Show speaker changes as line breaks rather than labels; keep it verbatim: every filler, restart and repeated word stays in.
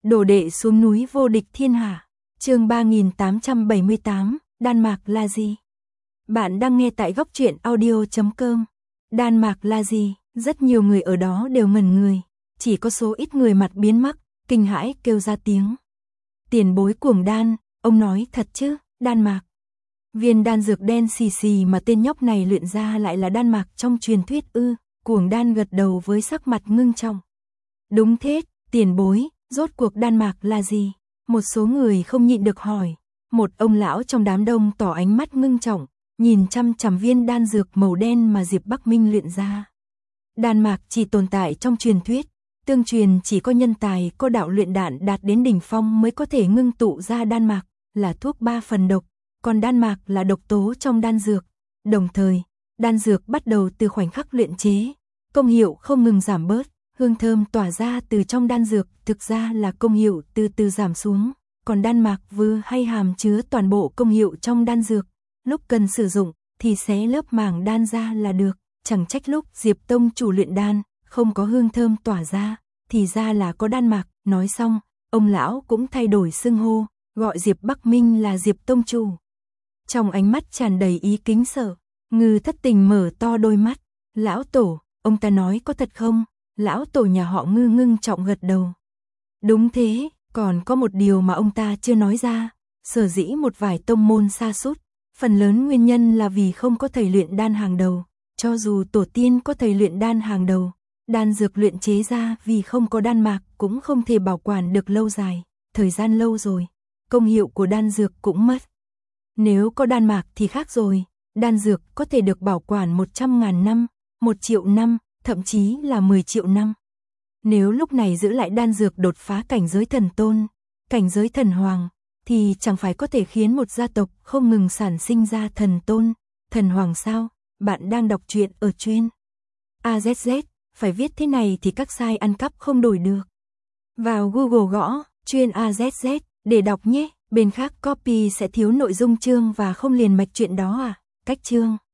Đồ đệ xuống núi vô địch thiên hạ. Chương ba nghìn tám trăm bảy mươi tám, Đan Mạc là gì? Bạn đang nghe tại góc truyện audio chấm com. Đan Mạc là gì? Rất nhiều người ở đó đều ngẩn người, chỉ có số ít người mặt biến sắc, kinh hãi kêu ra tiếng. Tiền bối Cuồng Đan, ông nói thật chứ? Đan Mạc. Viên đan dược đen xì xì mà tên nhóc này luyện ra lại là đan mạc trong truyền thuyết ư? Cuồng Đan gật đầu với sắc mặt ngưng trọng. Đúng thế, tiền bối, rốt cuộc đan mạc là gì? Một số người không nhịn được hỏi. Một ông lão trong đám đông tỏ ánh mắt ngưng trọng, nhìn chăm chằm viên đan dược màu đen mà Diệp Bắc Minh luyện ra. Đan mạc chỉ tồn tại trong truyền thuyết, tương truyền chỉ có nhân tài có đạo luyện đan đạt đến đỉnh phong mới có thể ngưng tụ ra đan mạc, là thuốc ba phần độc, còn đan mạc là độc tố trong đan dược. Đồng thời, đan dược bắt đầu từ khoảnh khắc luyện chế, công hiệu không ngừng giảm bớt, hương thơm tỏa ra từ trong đan dược, thực ra là công hiệu từ từ giảm xuống, còn đan mạc vừa hay hàm chứa toàn bộ công hiệu trong đan dược, lúc cần sử dụng thì xé lớp màng đan ra là được, chẳng trách lúc Diệp tông chủ luyện đan, không có hương thơm tỏa ra, thì ra là có đan mạc. Nói xong, ông lão cũng thay đổi xưng hô, gọi Diệp Bắc Minh là Diệp tông chủ. Trong ánh mắt tràn đầy ý kính sợ, Ngư Thất Tình mở to đôi mắt. Lão tổ, ông ta nói có thật không? Lão tổ nhà họ Ngư ngưng trọng gật đầu. Đúng thế, còn có một điều mà ông ta chưa nói ra. Sở dĩ một vài tông môn sa sút, phần lớn nguyên nhân là vì không có thầy luyện đan hàng đầu. Cho dù tổ tiên có thầy luyện đan hàng đầu, đan dược luyện chế ra vì không có đan mạc cũng không thể bảo quản được lâu dài. Thời gian lâu rồi, công hiệu của đan dược cũng mất. Nếu có đan mạc thì khác rồi, đan dược có thể được bảo quản một trăm ngàn năm, một triệu năm, thậm chí là mười triệu năm. Nếu lúc này giữ lại đan dược đột phá cảnh giới thần tôn, cảnh giới thần hoàng, thì chẳng phải có thể khiến một gia tộc không ngừng sản sinh ra thần tôn, thần hoàng sao? Bạn đang đọc truyện ở chuyên a zét zét, phải viết thế này thì các site ăn cắp không đổi được. Vào Google gõ chuyên a zét zét để đọc nhé, bên khác copy sẽ thiếu nội dung chương và không liền mạch chuyện đó à? Cách chương